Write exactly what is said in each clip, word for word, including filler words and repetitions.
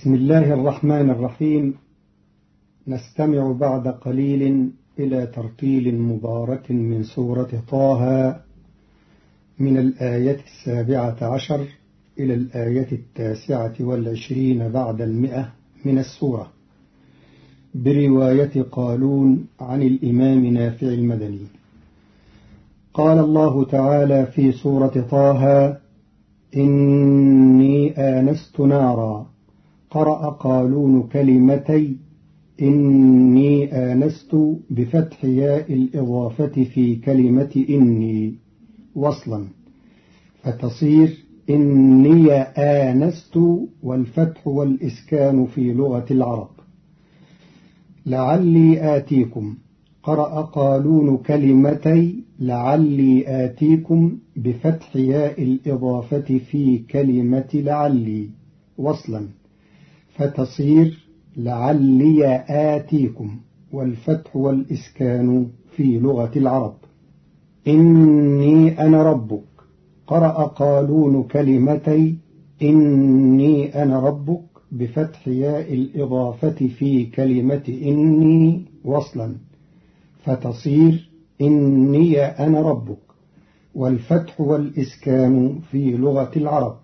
بسم الله الرحمن الرحيم. نستمع بعد قليل إلى ترتيل مبارك من سورة طه من الآية السابعة عشر إلى الآية التاسعة والعشرين بعد المئة من السورة، برواية قالون عن الإمام نافع المدني. قال الله تعالى في سورة طه: إني آنست نارا. قرأ قالون كلمتي إني آنست بفتح ياء الإضافة في كلمة إني وصلا، فتصير إني آنست والفتح والإسكان في لغة العرب. لعلي آتيكم. قرأ قالون كلمتي لعلي آتيكم بفتح ياء الإضافة في كلمة لعلي وصلا، فتصير لعلي آتيكم والفتح والإسكان في لغة العرب. إني أنا ربك. قرأ قالون كلمتي إني أنا ربك بفتح ياء الإضافة في كلمة إني وصلا، فتصير إني أنا ربك والفتح والإسكان في لغة العرب.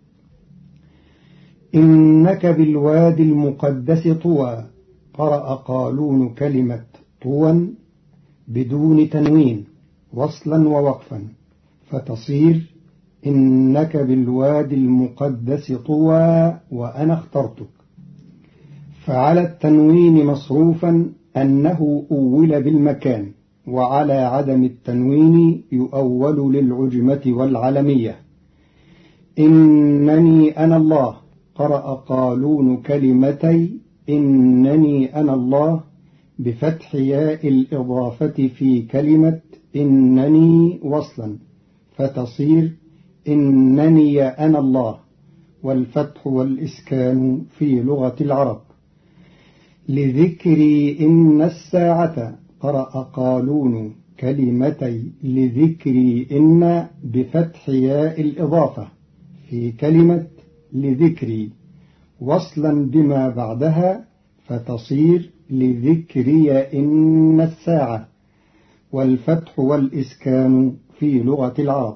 إنك بالوادي المقدس طوى. قرأ قالون كلمة طوى بدون تنوين وصلا ووقفا، فتصير إنك بالوادي المقدس طوى وأنا اخترتك. فعلى التنوين مصروفا أنه أول بالمكان، وعلى عدم التنوين يؤول للعجمة والعلمية. إنني أنا الله. قرأ قالون كلمتي إنني أنا الله بفتح ياء الإضافة في كلمة إنني وصلا، فتصير إنني أنا الله والفتح والإسكان في لغة العرب. لذكري إن الساعة. قرأ قالون كلمتي لذكري إن بفتح ياء الإضافة في كلمة لذكري وصلا بما بعدها، فتصير لذكري إن الساعة والفتح والإسكان في لغة العرب.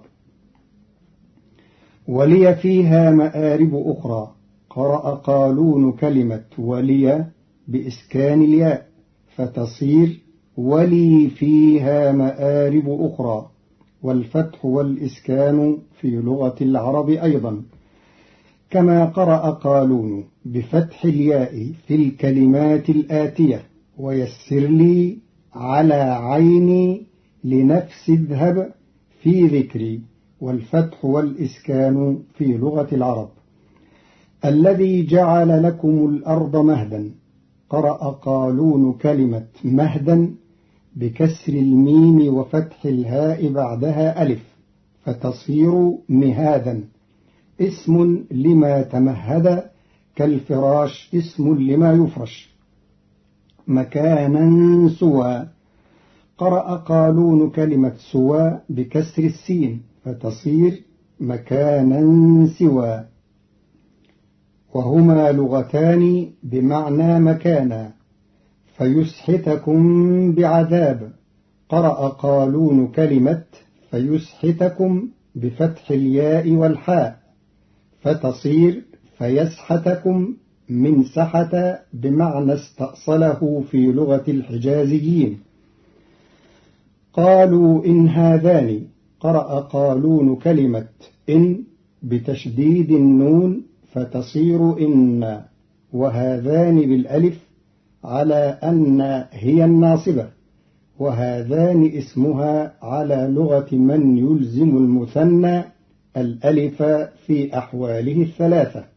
ولي فيها مآرب أخرى. قرأ قالون كلمة ولي بإسكان الياء، فتصير ولي فيها مآرب أخرى والفتح والإسكان في لغة العرب أيضا. كما قرأ قالون بفتح الياء في الكلمات الآتية: ويسر لي على عيني لنفس اذهب في ذكري والفتح والإسكان في لغة العرب. الذي جعل لكم الأرض مهدا. قرأ قالون كلمة مهدا بكسر الميم وفتح الهاء بعدها ألف، فتصير مهادا، اسم لما تمهد كالفراش اسم لما يفرش. مكانا سوى. قرأ قالون كلمة سوى بكسر السين، فتصير مكانا سوى. وهما لغتان بمعنى مكانا، فيسحتكم بعذاب. قرأ قالون كلمة فيسحتكم بفتح الياء والحاء، فتصير فيسحتكم من سحت بمعنى استأصله في لغة الحجازيين. قالوا إن هذان. قرأ قالون كلمة إن بتشديد النون، فتصير إن، وهذان بالألف على أن هي الناصبة، وهذان اسمها على لغة من يلزم المثنى الألف في أحواله الثلاثة.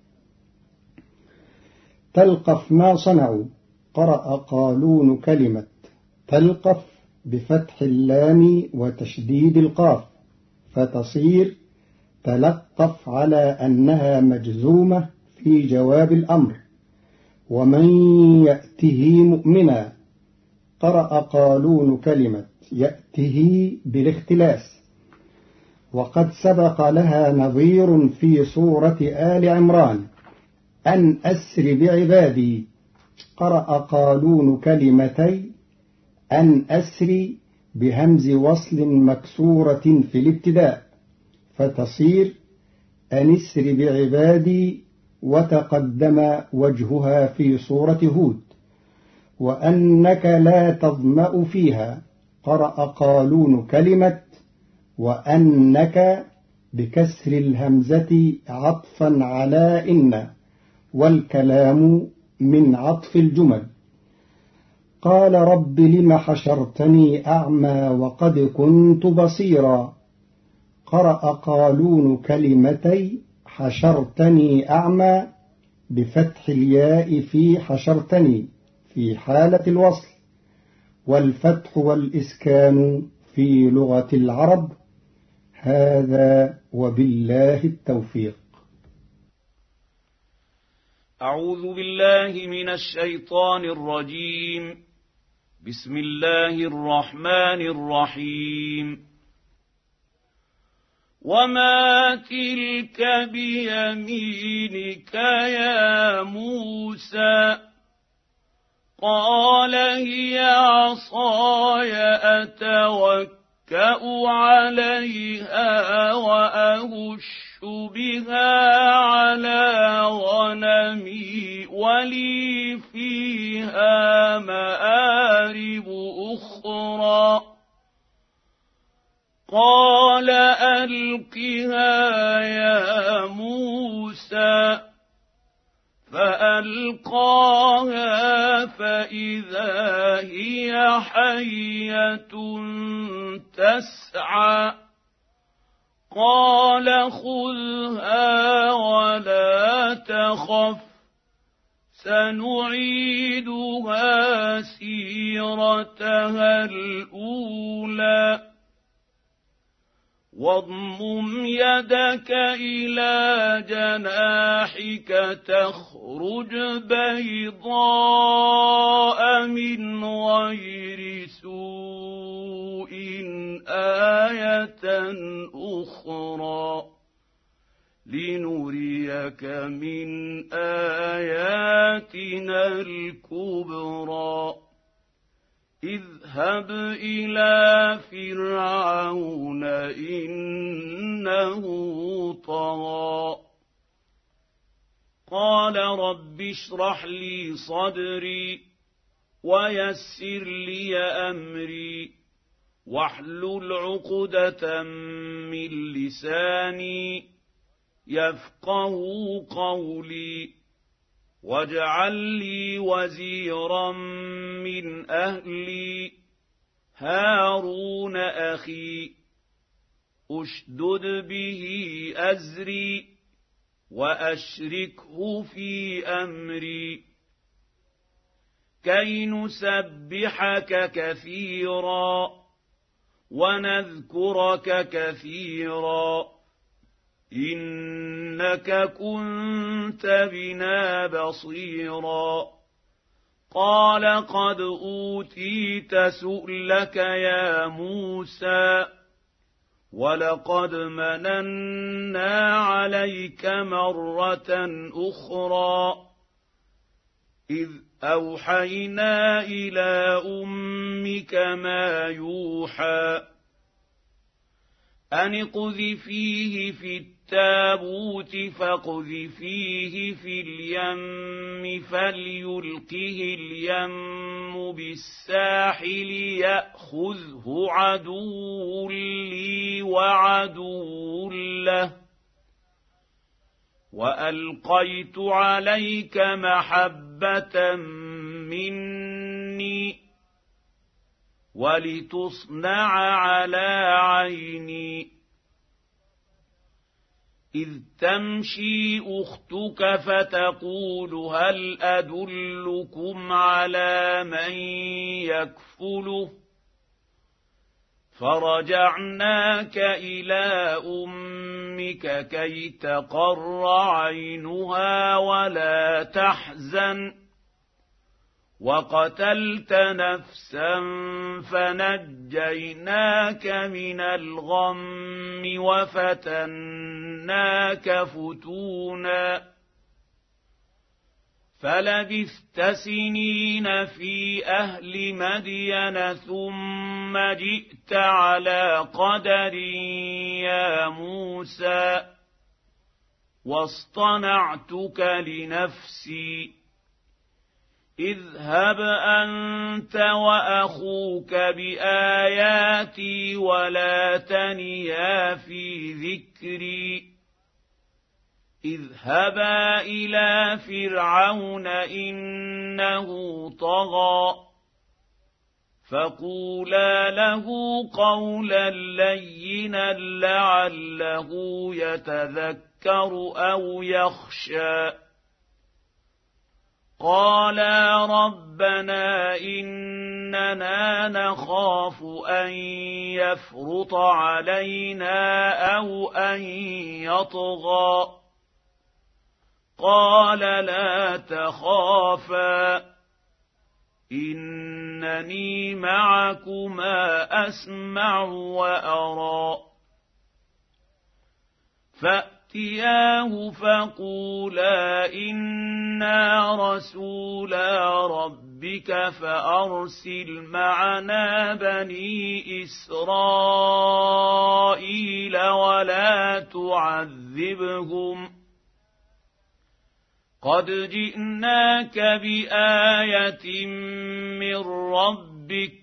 تلقف ما صنعوا. قرأ قالون كلمة تلقف بفتح اللام وتشديد القاف، فتصير تلقف على أنها مجزومة في جواب الأمر. ومن يأته مؤمنا. قرأ قالون كلمة يأته بالاختلاس، وقد سبق لها نظير في سورة آل عمران: أن أسر بعبادي. قرأ قالون كلمتي أن أسري بهمز وصل مكسورة في الابتداء، فتصير أن اسر بعبادي، وتقدم وجهها في سورة هود. وأنك لا تظمأ فيها. قرأ قالون كلمة وأنك بكسر الهمزة عطفا على إن، والكلام من عطف الجمل. قال رب لم حشرتني أعمى وقد كنت بصيرا. قرأ قالون كلمتي حشرتني أعمى بفتح الياء في حشرتني في حالة الوصل، والفتح والإسكان في لغة العرب. هذا وبالله التوفيق. أعوذ بالله من الشيطان الرجيم. بسم الله الرحمن الرحيم. وما تلك بيمينك يا موسى؟ قال هي عصاي أتوكأ عليها وأهش بها على غنمي ولي فيها مآرب أخرى. قال ألقها يا موسى. فألقاها فإذا هي حية تسعى. قال خذها ولا تخف، سنعيدها سيرتها الأولى. واضمم يدك إلى جناحك تخرج بيضاء من غير سوء آية أخرى لنريك من آياتنا الكبرى. اذهب إلى فرعون إنه طغى. قال رب اشرح لي صدري ويسر لي أمري واحلل عقدة من لساني يفقه قولي. واجعل لي وزيرا من أهلي هارون أخي. أشدد به أزري وأشركه في أمري كي نسبحك كثيرا ونذكرك كثيرا إنك كنت بنا بصيرا. قال قد أوتيت سؤلك يا موسى ولقد مننا عليك مرة أخرى إذ أوحينا إلى أمك ما يوحى أن اقذفيه في التابوت فاقذفيه في اليم فليلقه اليم بالساحل يأخذه عدو لي وعدو له وألقيت عليك محبة مني ولتصنع على عيني. إذ تمشي أختك فتقول هل أدلكم على من يكفله فرجعناك إلى أمك كي تقر عينها ولا تحزن وقتلت نفسا فنجيناك من الغم وفتناك فتونا فلبثت سنين في أهل مدين ثم جئت على قدر يا موسى واصطنعتك لنفسي اذهب أنت وأخوك بآياتي ولا تنيا في ذكري اذهبا إلى فرعون إنه طغى فقولا له قولا لينا لعله يتذكر أو يخشى قالا ربنا إننا نخاف أن يفرط علينا أو أن يطغى قال لا تخافا إنني معكما أسمع وأرى فأتياه فقولا إنا رسولا ربك فأرسل معنا بني إسرائيل ولا تعذبهم قد جئناك بآية من ربك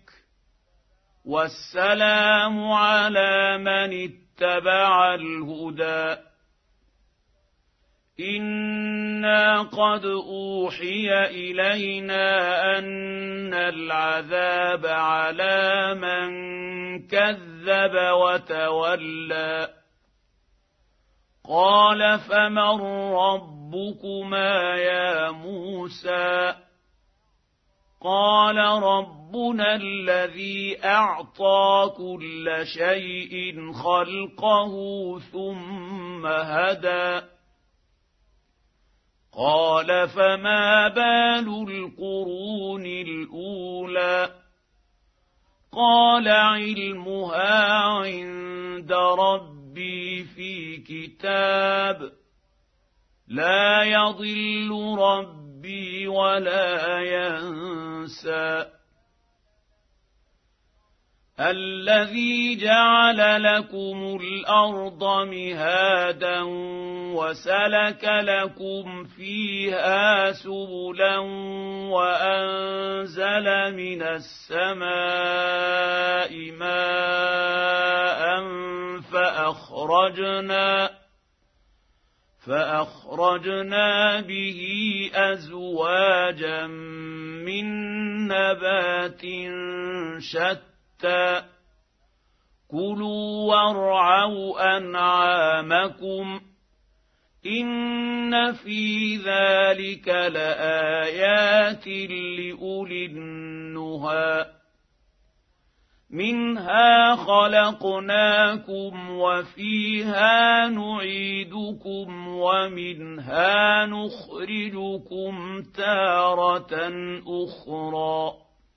والسلام على من اتبع الهدى إنا قد أوحي إلينا أن العذاب على من كذب وتولى قال فمن ربكما يا موسى قال ربنا الذي أعطى كل شيء خلقه ثم هدى قال فما بال القرون الأولى قال علمها عند ربي في كتاب لا يضل ربي ولا ينسى الذي جعل لكم الأرض مهادا وسلك لكم فيها سبلا وأنزل من السماء ماء فأخرجنا فأخرجنا به أزواجا من نبات شتى كلوا وارعوا أنعامكم إن في ذلك لآيات لأولي النهى منها خلقناكم وفيها نعيدكم ومنها نخرجكم تارة أخرى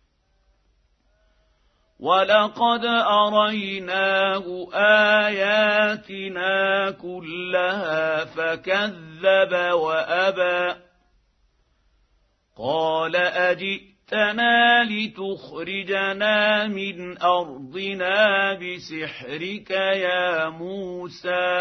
ولقد أريناه آياتنا كلها فكذب وأبى قال أجئتنا لتخرجنا من أرضنا بسحرك يا موسى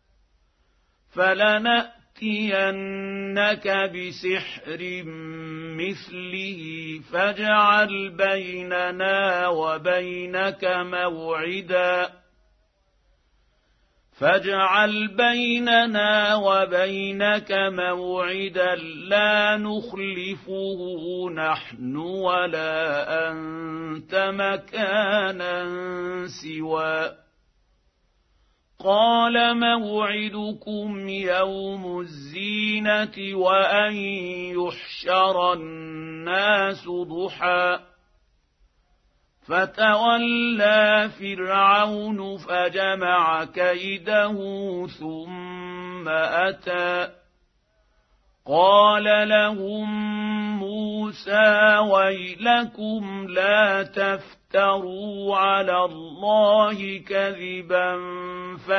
فلنأتينك بسحر مثله فاجعل بيننا وبينك موعدا فاجعل بيننا وبينك موعدا لا نخلفه نحن ولا أنت مكانا سوى قال موعدكم يوم الزينة وأن يحشر الناس ضحى فتولى فرعون فجمع كيده ثم أتى قال لهم موسى ويلكم لا تفتروا على الله كذبا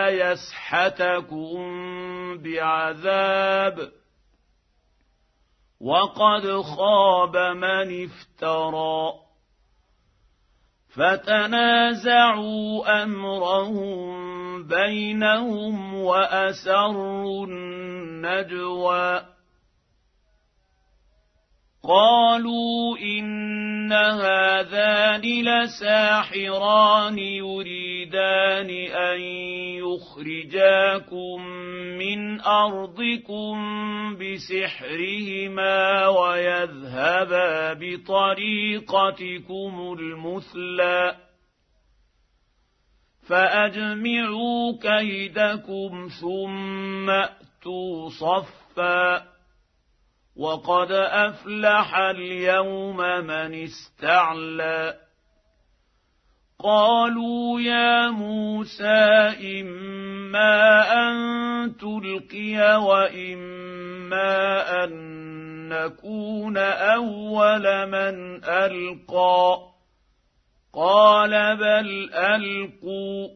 فيسحتكم بعذاب وقد خاب من افترى فتنازعوا أمرهم بينهم وأسروا النجوى قالوا إن هذان لساحران يريدان أن يخرجاكم من أرضكم بسحرهما ويذهبا بطريقتكم المثلى فأجمعوا كيدكم ثم أتوا صفا وقد أفلح اليوم من استعلى قالوا يا موسى إما أن تلقي وإما أن نكون أول من ألقى قال بل ألقوا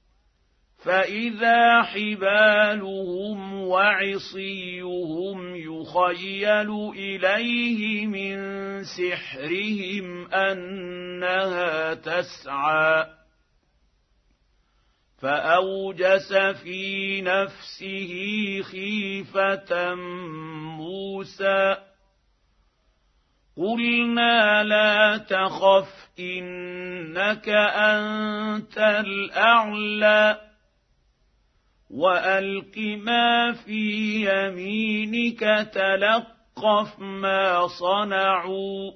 فإذا حبالهم وعصيهم يخيل إليه من سحرهم أنها تسعى فأوجس في نفسه خيفة موسى قلنا لا تخف إنك أنت الأعلى وألق ما في يمينك تلقف ما صنعوا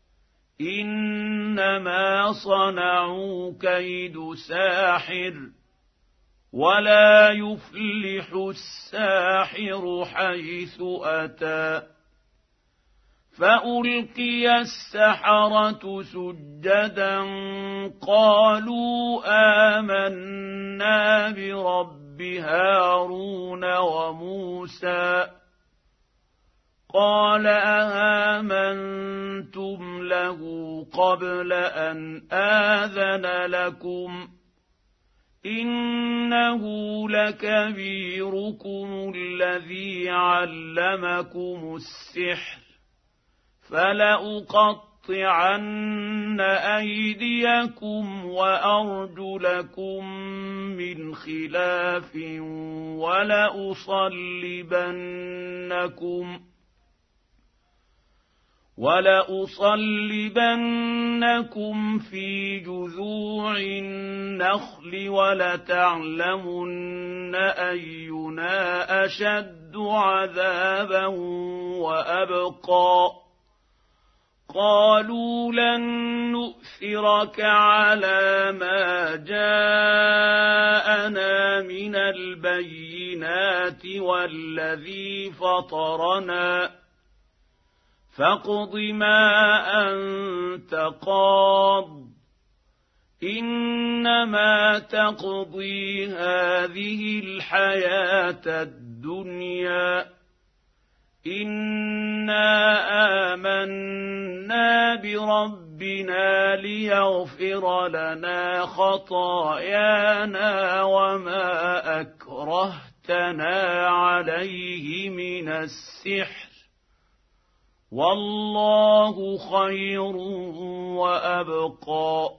إنما صنعوا كيد ساحر ولا يفلح الساحر حيث أتى فألقي السحرة سجدا قالوا آمنا برب هارون وموسى قال أآمنتم له قبل أن آذن لكم إنه لكبيركم الذي علمكم السحر فلأقطعن أيديكم وأرجلكم من خلاف ولأصلبنكم ولأصلبنكم في جذوع النخل ولتعلمن أينا أشد عذابا وأبقى قالوا لن نؤثرك على ما جاءنا من البينات والذي فطرنا فاقض ما أنت قاض إنما تقضي هذه الحياة الدنيا إنا آمنا بربنا ليغفر لنا خطايانا وما أكرهتنا عليه من السحر والله خير وأبقى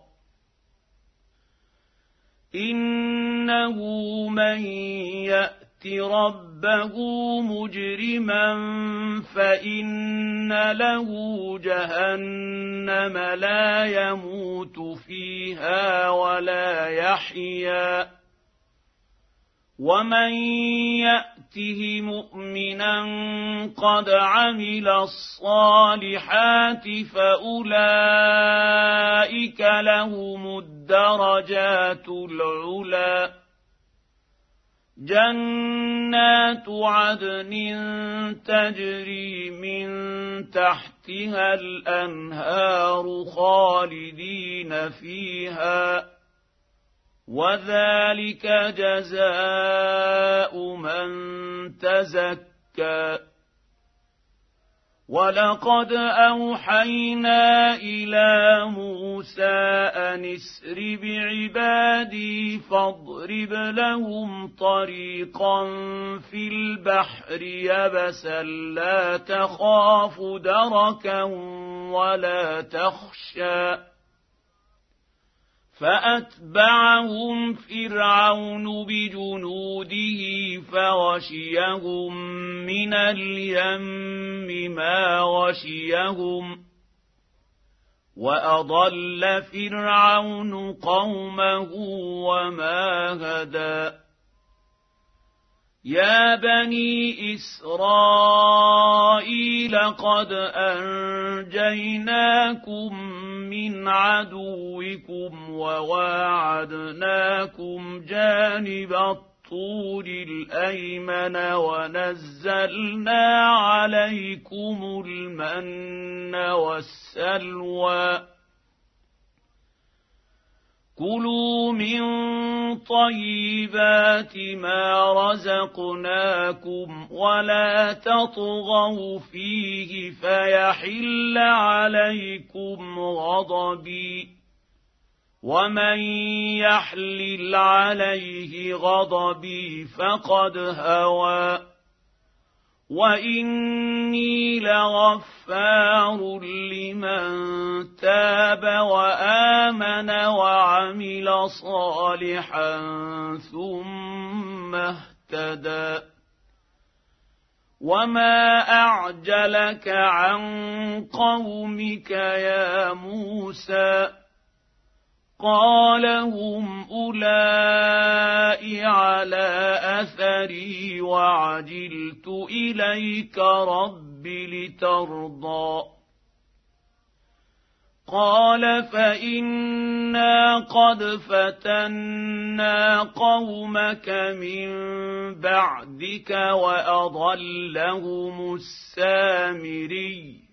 إنه من يأت ربه مجرما فإن له جهنم لا يموت فيها ولا يحيا ومن يأته مؤمنا قد عمل الصالحات فأولئك لهم الدرجات العلى جنات عدن تجري من تحتها الأنهار خالدين فيها وذلك جزاء من تزكى ولقد أوحينا إلى موسى أن اسر بعبادي فاضرب لهم طريقا في البحر يبسا لا تخاف دركا ولا تخشى فأتبعهم فرعون بجنوده فغشيهم من اليم ما غشيهم وأضل فرعون قومه وما هدى يا بني إسرائيل قد أنجيناكم من عدوكم وواعدناكم جانب الطور الأيمن ونزلنا عليكم المن والسلوى كلوا من طيبات ما رزقناكم ولا تطغوا فيه فيحل عليكم غضبي ومن يحلل عليه غضبي فقد هوى وإني لغفار لمن تاب وآمن وعمل صالحا ثم اهتدى وما أعجلك عن قومك يا موسى قال هم أولئك على أثري وعجلت إليك رب لترضى قال فإنا قد فتنا قومك من بعدك وأضلهم السامري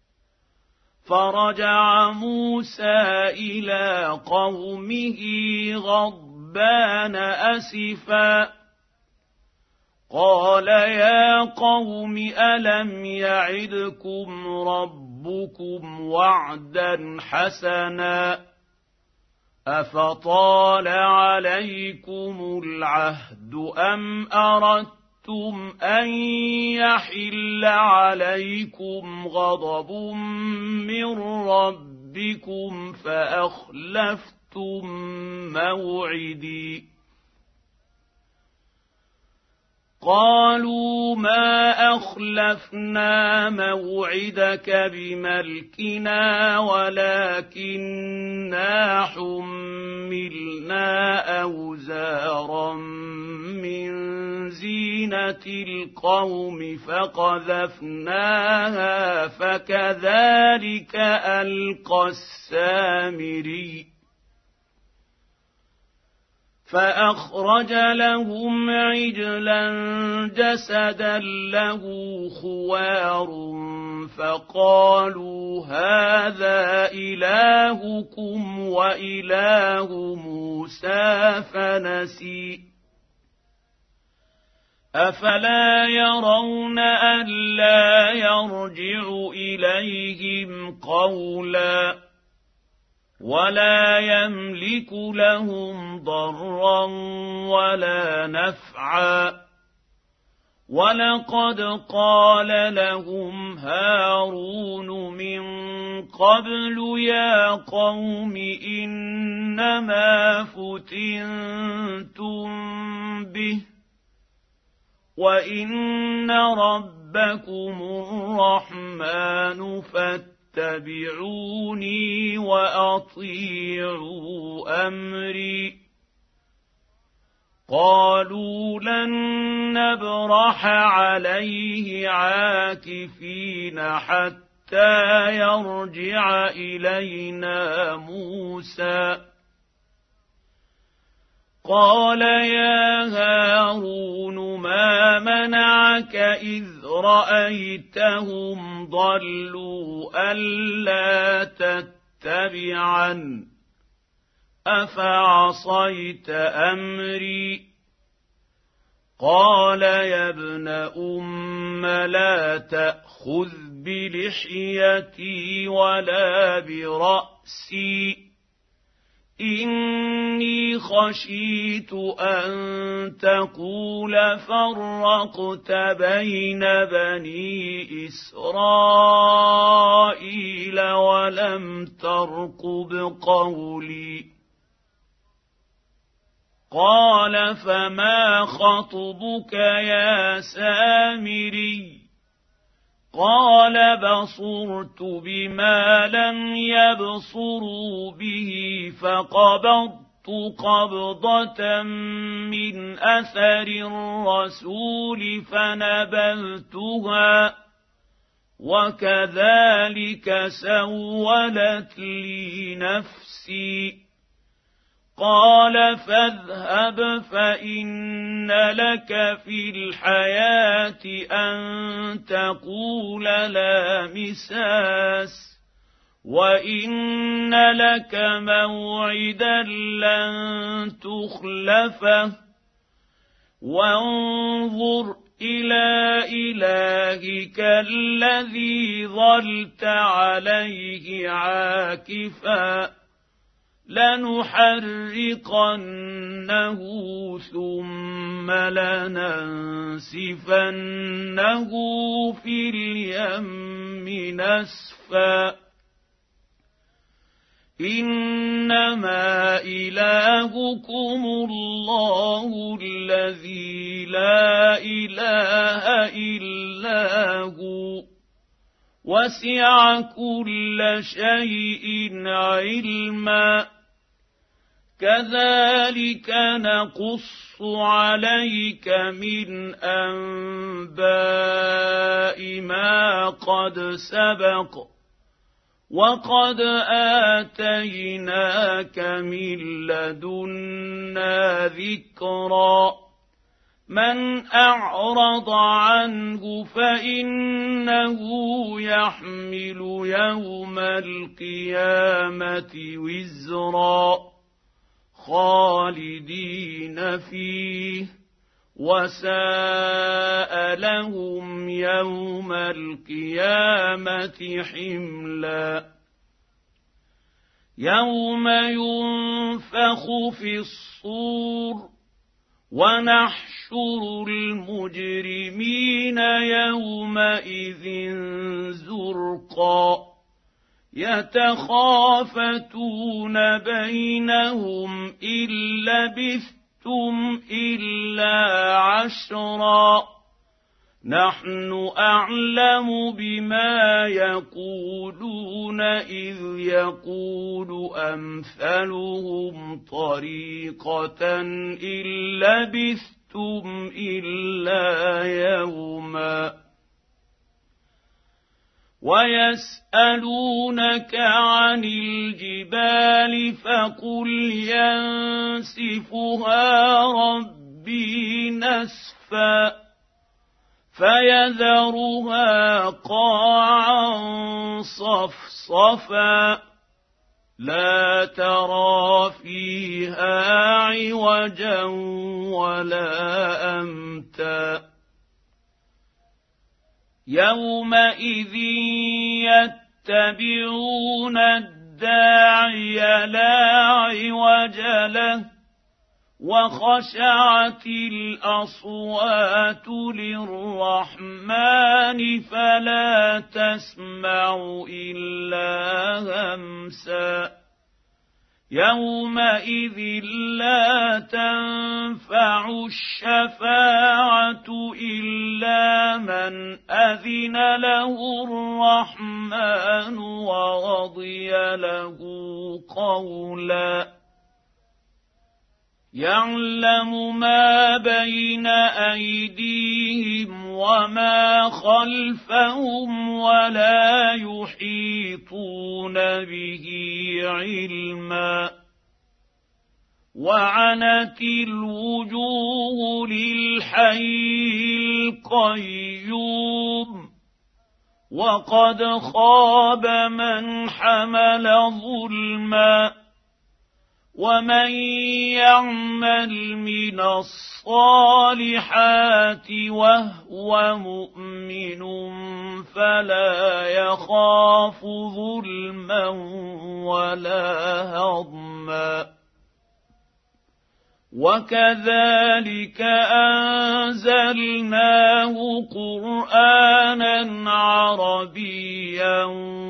فرجع موسى إلى قومه غضبان أسفا قال يا قوم ألم يعدكم ربكم وعدا حسنا أفطال عليكم العهد أم أردتم أن يحل عليكم غضب من ربكم فأخلفتم موعدي قالوا ما أخلفنا موعدك بملكنا ولكننا حملنا أوزارا من زينة القوم فقذفناها فكذلك ألقى السامري فأخرج لهم عجلا جسدا له خوار فقالوا هذا إلهكم وإله موسى فنسي أفلا يرون ألا يرجع إليهم قولا ولا يملك لهم ضرا ولا نفعا ولقد قال لهم هارون من قبل يا قوم إنما فتنتم به وإن ربكم الرحمن فاتبعوني وأطيعوا أمري قالوا لن نبرح عليه عاكفين حتى يرجع إلينا موسى قال يا هارون ما منعك إذ رأيتهم ضلوا ألا تتبعن أفعصيت أمري قال يا ابن أم لا تأخذ بلحيتي ولا برأسي إني خشيت أن تقول فرقت بين بني إسرائيل ولم ترقب قولي قال فما خطبك يا سامري قال بصرت بما لم يبصروا به فقبضت قبضة من أثر الرسول فنبذتها وكذلك سولت لي نفسي قال فاذهب فإن لك في الحياة أن تقول لا مساس وإن لك موعدا لن تخلفه وانظر إلى إلهك الذي ظلت عليه عاكفا لنحرقنه ثم لننسفنه في اليم نسفا إنما إلهكم الله الذي لا إله إلا هو وسع كل شيء علما كذلك نقص عليك من أنباء ما قد سبق وقد آتيناك من لدنا ذكرا من أعرض عنه فإنه يحمل يوم القيامة وزرا خالدين فيه وساء لهم يوم القيامة حملا يوم ينفخ في الصور ونحشر المجرمين يومئذ زرقا يتخافتون بينهم إن لبثتم إلا عشرا نحن أعلم بما يقولون إذ يقول أمثلهم طريقة إن لبثتم إلا يوما ويسألونك عن الجبال فقل ينسفها ربي نسفا فيذرها قاعا صفصفا لا ترى فيها عوجا ولا أمتا يومئذ يتبعون الداعي لا عوج له وخشعت الأصوات للرحمن فلا تسمع إلا همسا يومئذ لا تنفع الشفاعة إلا من أذن له الرحمن ورضي له قولا يعلم ما بين أيديهم وما خلفهم ولا يحيطون به علما وعنت الوجوه للحي القيوم وقد خاب من حمل ظلما ومن يعمل من الصالحات وهو مؤمن فلا يخاف ظلما ولا هضما وكذلك أنزلناه قرآنا عربيا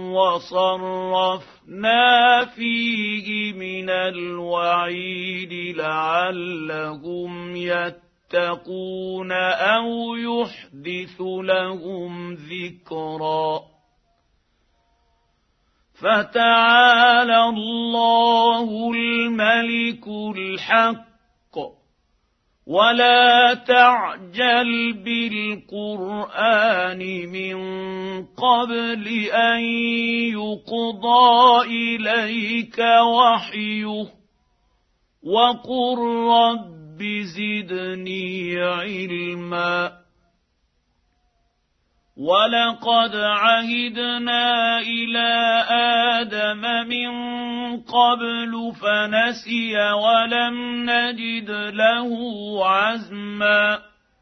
وصرفنا فيه من الوعيد لعلهم يتقون أو يحدث لهم ذكرا فتعالى الله الملك الحق ولا تعجل بالقرآن من قبل أن يقضى إليك وحيه وقل رب زدني علما ولقد عهدنا إلى آدم من قبل فنسي ولم نجد له عزما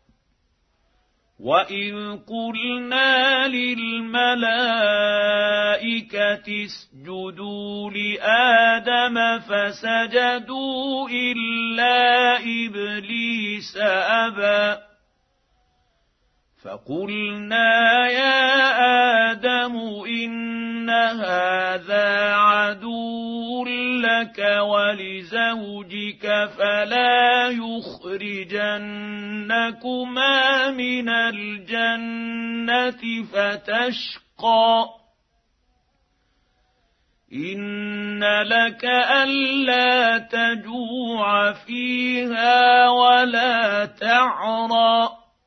وإذ قلنا للملائكة اسجدوا لآدم فسجدوا إلا إبليس أبى فقلنا يا آدم إن هذا عدو لك ولزوجك فلا يخرجنكما من الجنة فتشقى إن لك ألا تجوع فيها ولا تعرى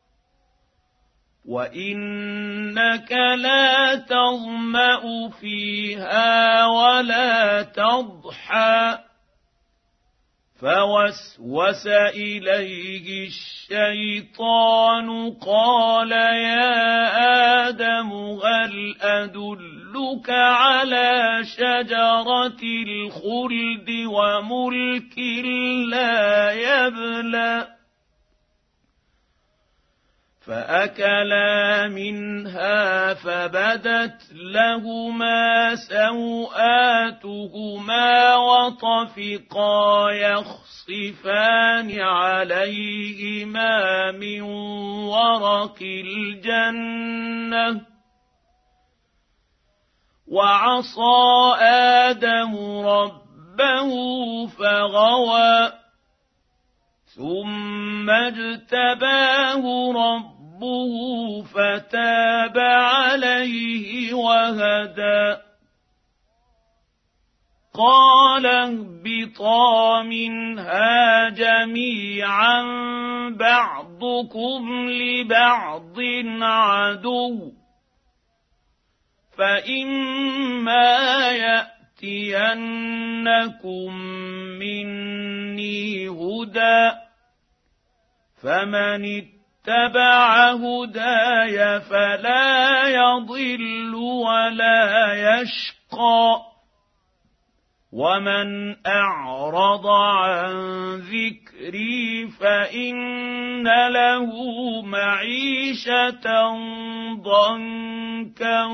وإنك لا تظمأ فيها ولا تضحى فوسوس إليه الشيطان قال يا آدم هل أدلك على شجرة الخلد وملك لا يبلى فأكلا منها فبدت لهما سوآتهما وطفقا يخصفان عليهما من ورق الجنة وعصى آدم ربه فغوى ثم اجتباه ربه فتاب عليه وهدى قال اهبطا منها جميعا بعضكم لبعض عدو فإما يأتينكم مني هدى فمن اتبع هداي فلا يضل ولا يشقى ومن أعرض عن ذكري فإن له معيشة ضنكا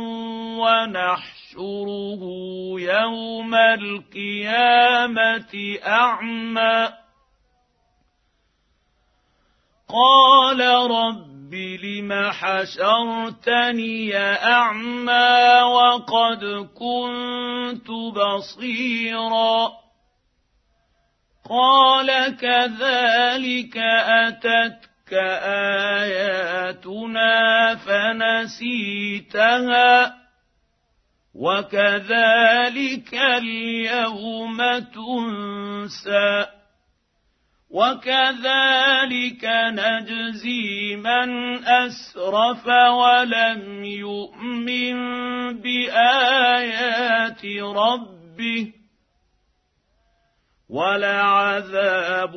ونحشره يوم القيامة أعمى قال رب لم حشرتني أعمى وقد كنت بصيرا قال كذلك أتتك آياتنا فنسيتها وكذلك اليوم تنسى وكذلك نجزي من أسرف ولم يؤمن بآيات ربه ولعذاب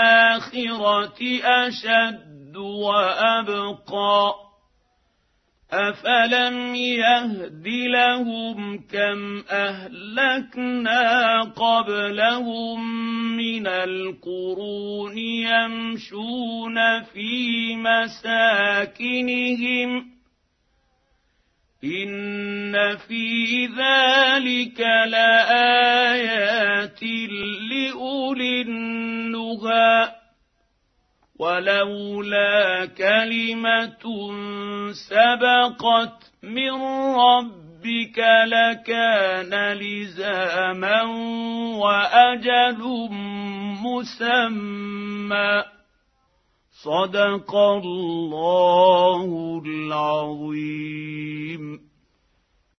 الآخرة أشد وأبقى أفلم يهد لهم كم أهلكنا قبلهم من القرون يمشون في مساكنهم إن في ذلك لآيات لأولي النهى ولولا كلمة سبقت من ربك لكان لزاما وأجل مسمى صدق الله